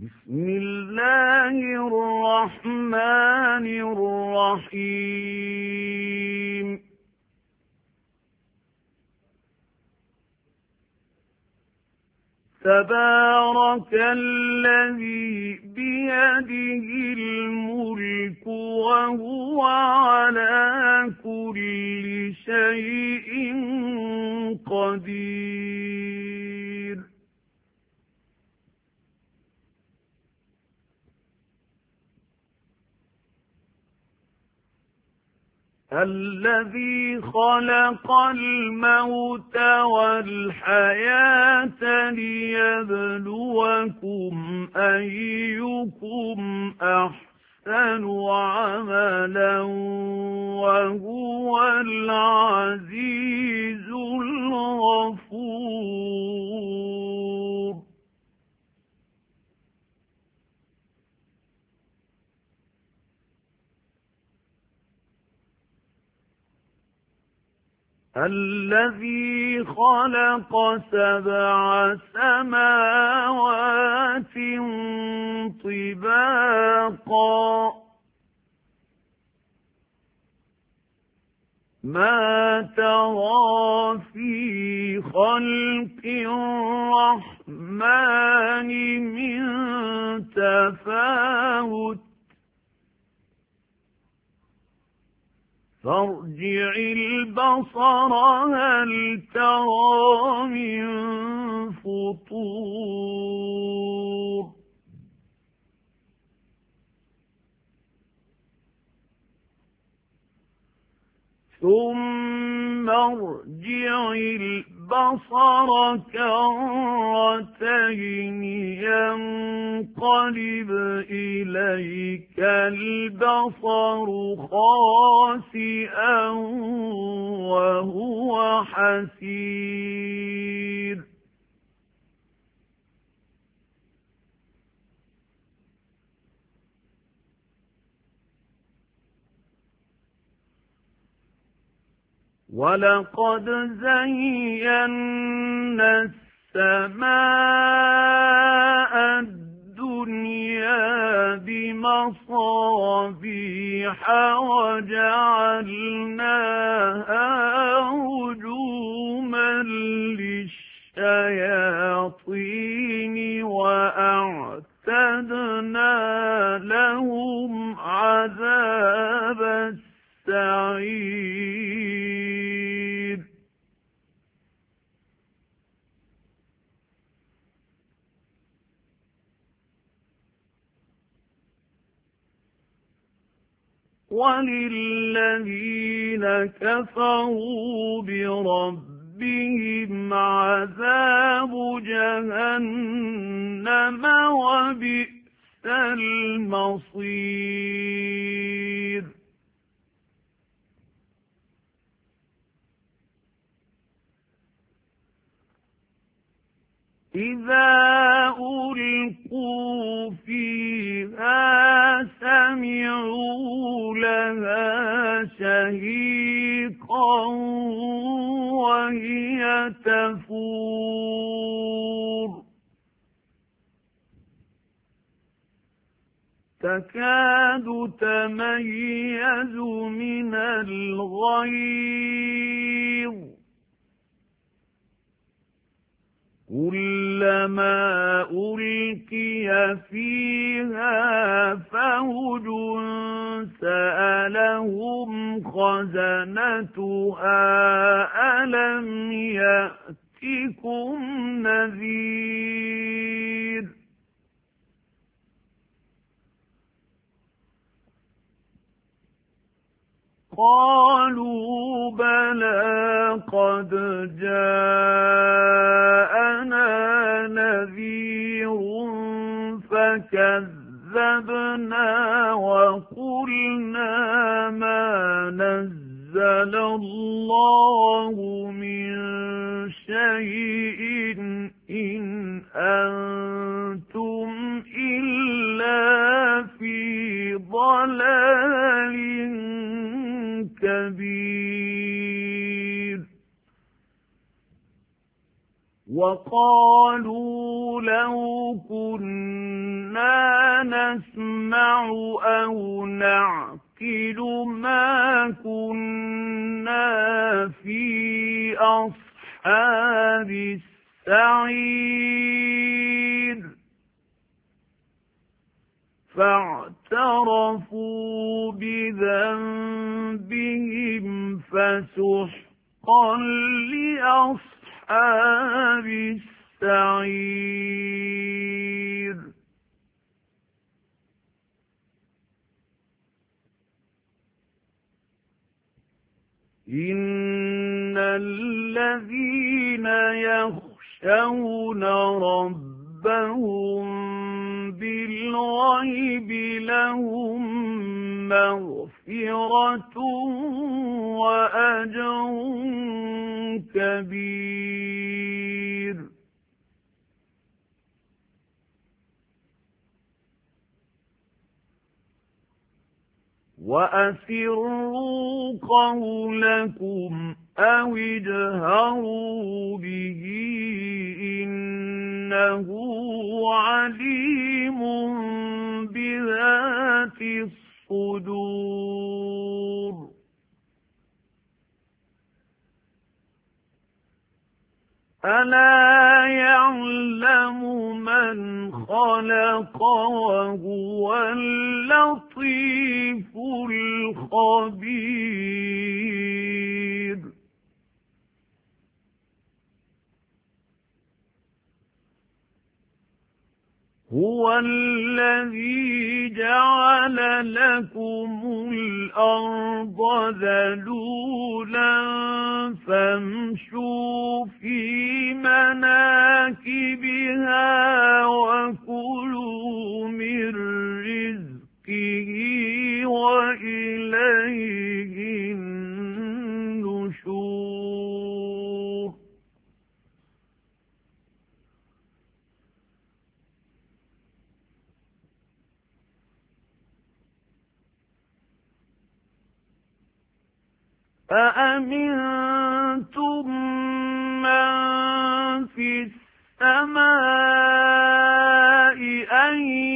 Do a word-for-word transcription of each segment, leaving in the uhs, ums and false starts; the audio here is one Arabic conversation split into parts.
بسم الله الرحمن الرحيم تبارك الذي بيده الملك وهو على كل شيء قدير الذي خلق الموت والحياة ليبلوكم أيكم أحسن عملا وهو العزيز الغفور الذي خلق سبع سماوات طباقا ما ترى في خلق الرحمن من تفاوت فارجع البصر هل ترى من فطور ثم ارجع البصر كرتين ينقلب إليك البصر خاسئا وهو حسير ولقد زينا السماء الدنيا بمصابيح وجعلناها رجوما للشياطين وأعتدنا لهم عذاب السعير وللذين كفروا بربهم عذاب جهنم وبئس المصير إذا ألقوا فيها سمعوا لها شهيقا وهي تفور تكاد تميز من الغيظ كلما ألقي فيها فوج سألهم خزنتها ألم يأتكم نذير قالوا بلى قد جاءنا نذير فكذبنا وقلنا ما نزل الله من شيء إن أنتم إلا في ضلال كبير وقالوا لو كنا نسمع أو نعقل ما كنا في أصحاب السعير فاعترفوا بذنبهم فسحقا لأصحاب السعير إن الذين يخشون ربهم بالغيب لهم مغفرة وأجر كبير وأسروا قولكم أو اجهروا به إنه عليم بذات الصدور ألا يعلم من خلق وهو اللطيف الخبير هو الذي جعل لكم الأرض ذلولا فامشوا في مناكبها وكلوا من رزقه وإليه النشور أأمنتم من في السماء أن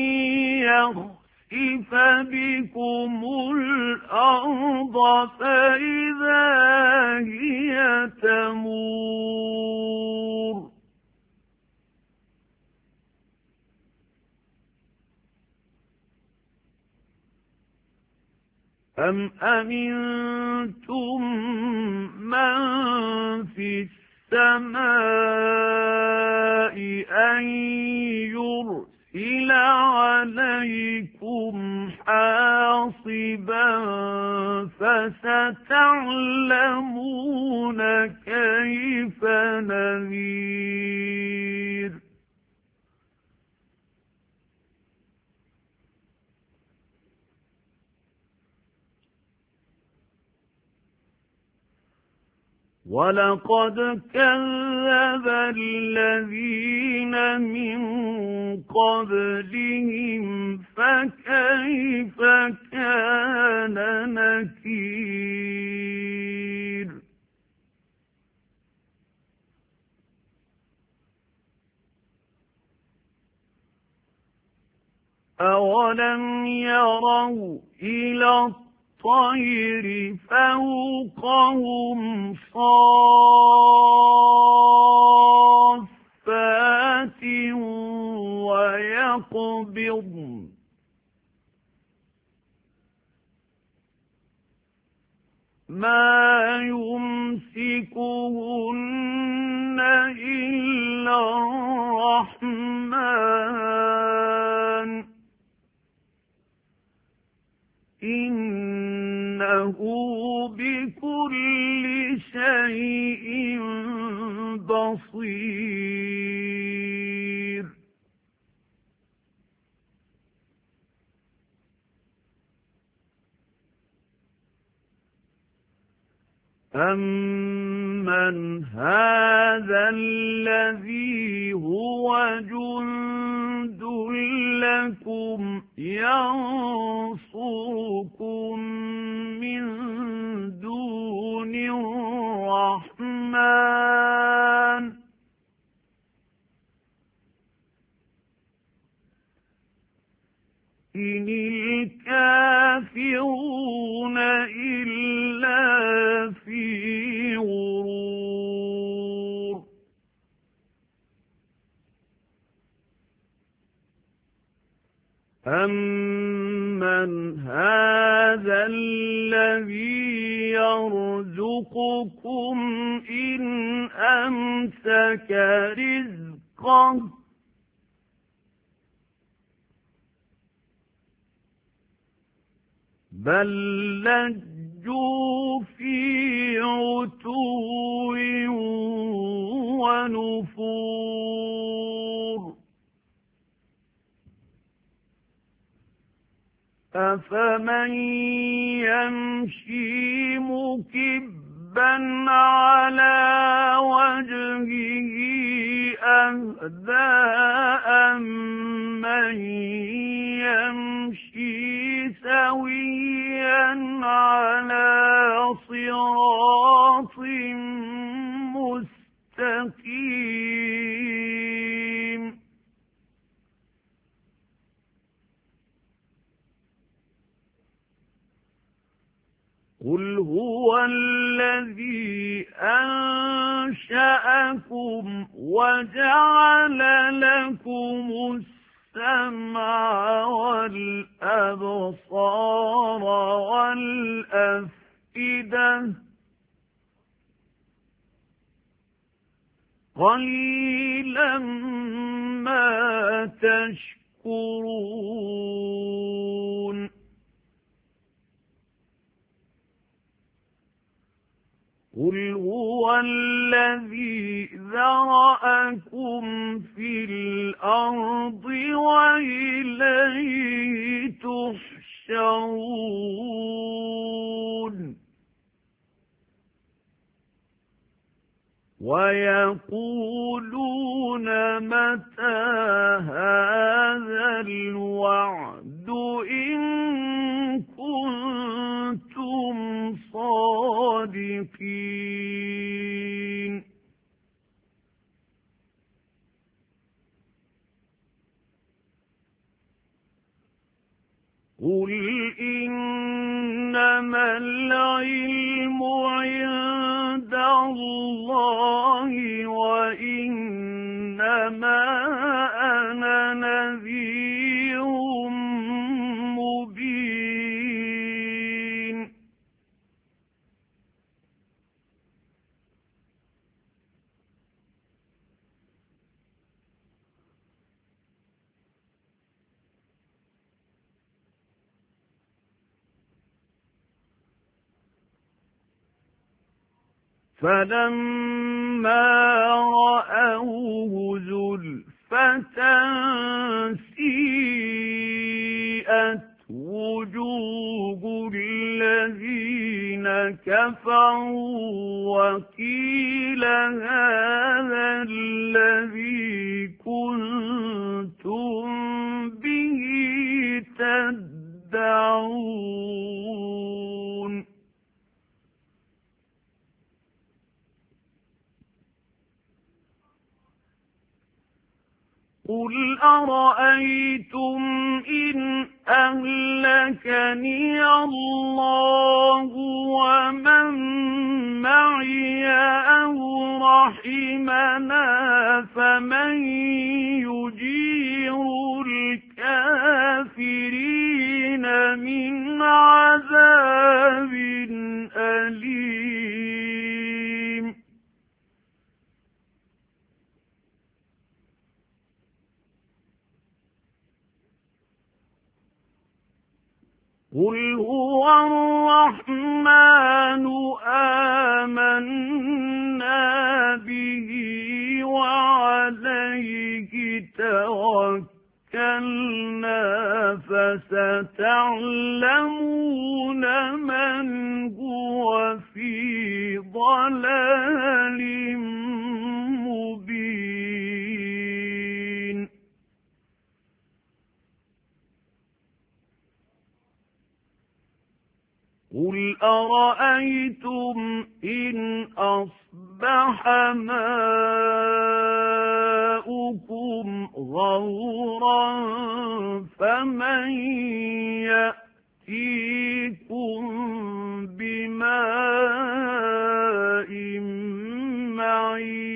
يخسف بكم الأرض فإذا هي تمور أم أمنتم من في السماء أن يرسل عليكم حاصبا فستعلمون كيف نذير ولقد كذب الذين من قبلهم فكيف كان نكير أولم يروا إلى الطير فوقهم صافات ويقبضن ما يمسكهن إلا الرحمن إنه بكل شيء بصير أَمَّنْ هَذَا الَّذِي هُوَ جُندٌ لَكُمْ يَنصُرُكُم مِّن دُونِ الرَّحْمَنِ إن الكافرون إلا في غرور أَمَّنْ هَذَا الَّذِي يَرْزُقُكُمْ إِنْ أَمْسَكَ رِزْقَهُ بَل لَّجُّوا فِي عُتُوٍّ وَنُفُورٍ أَفَمَن يَمْشِي مُكِبًّا عَلَى وَجْهِهِ أَهْدَىٰ أَمَّن يَمْشِي سَوِيًّا عَلَى صِرَاطٍ مُّسْتَقِيمٍ قُلْ هُوَ الَّذِي أَنشَأَكُمْ وَجَعَلَ لَكُمُ السَّمْعَ وَالْأَبْصَارَ وَالْأَفْئِدَةَ قَلِيلًا مَا تَشْكُرُونَ قُلْ هُوَ الَّذِي ذَرَأَكُمْ فِي الْأَرْضِ وَإِلَيْهِ تُحْشَرُونَ وَيَقُولُونَ مَتَى هَذَا الْوَعْدُ إِن كُنتُمْ صَادِقِينَ قُلْ إِنَّمَا الْعِلْمُ عِندَ اللَّهِ وَإِنَّمَا أَنَا نَذِيرٌ مُبِينٌ فَلَمَّا رَأَوْهُ زُلْفَةً سِيئَتْ وُجُوهُ الَّذِينَ كَفَرُوا وَقِيلَ هَذَا الَّذِي كُنتُم بِهِ تَدَّعُونَ قُلْ أَرَأَيْتُمْ إِنْ أَهْلَكَنِيَ اللَّهُ وَمَن مَّعِيَ أَوْ رَحِمَنَا فَمَن يُجِيرُ الْكَافِرِينَ مِنْ عَذَابٍ أَلِيمٍ قُلْ هُوَ الرَّحْمَنُ آمَنَّا بِهِ وَعَلَيْهِ تَوَكَّلْنَا فَسَتَعْلَمُونَ مَنْ هُوَ فِي ضَلَالٍ مُبِينٍ قُلْ أَرَأَيْتُمْ إِنْ أَصْبَحَ مَاؤُكُمْ غَوْرًا فَمَن أجمعين.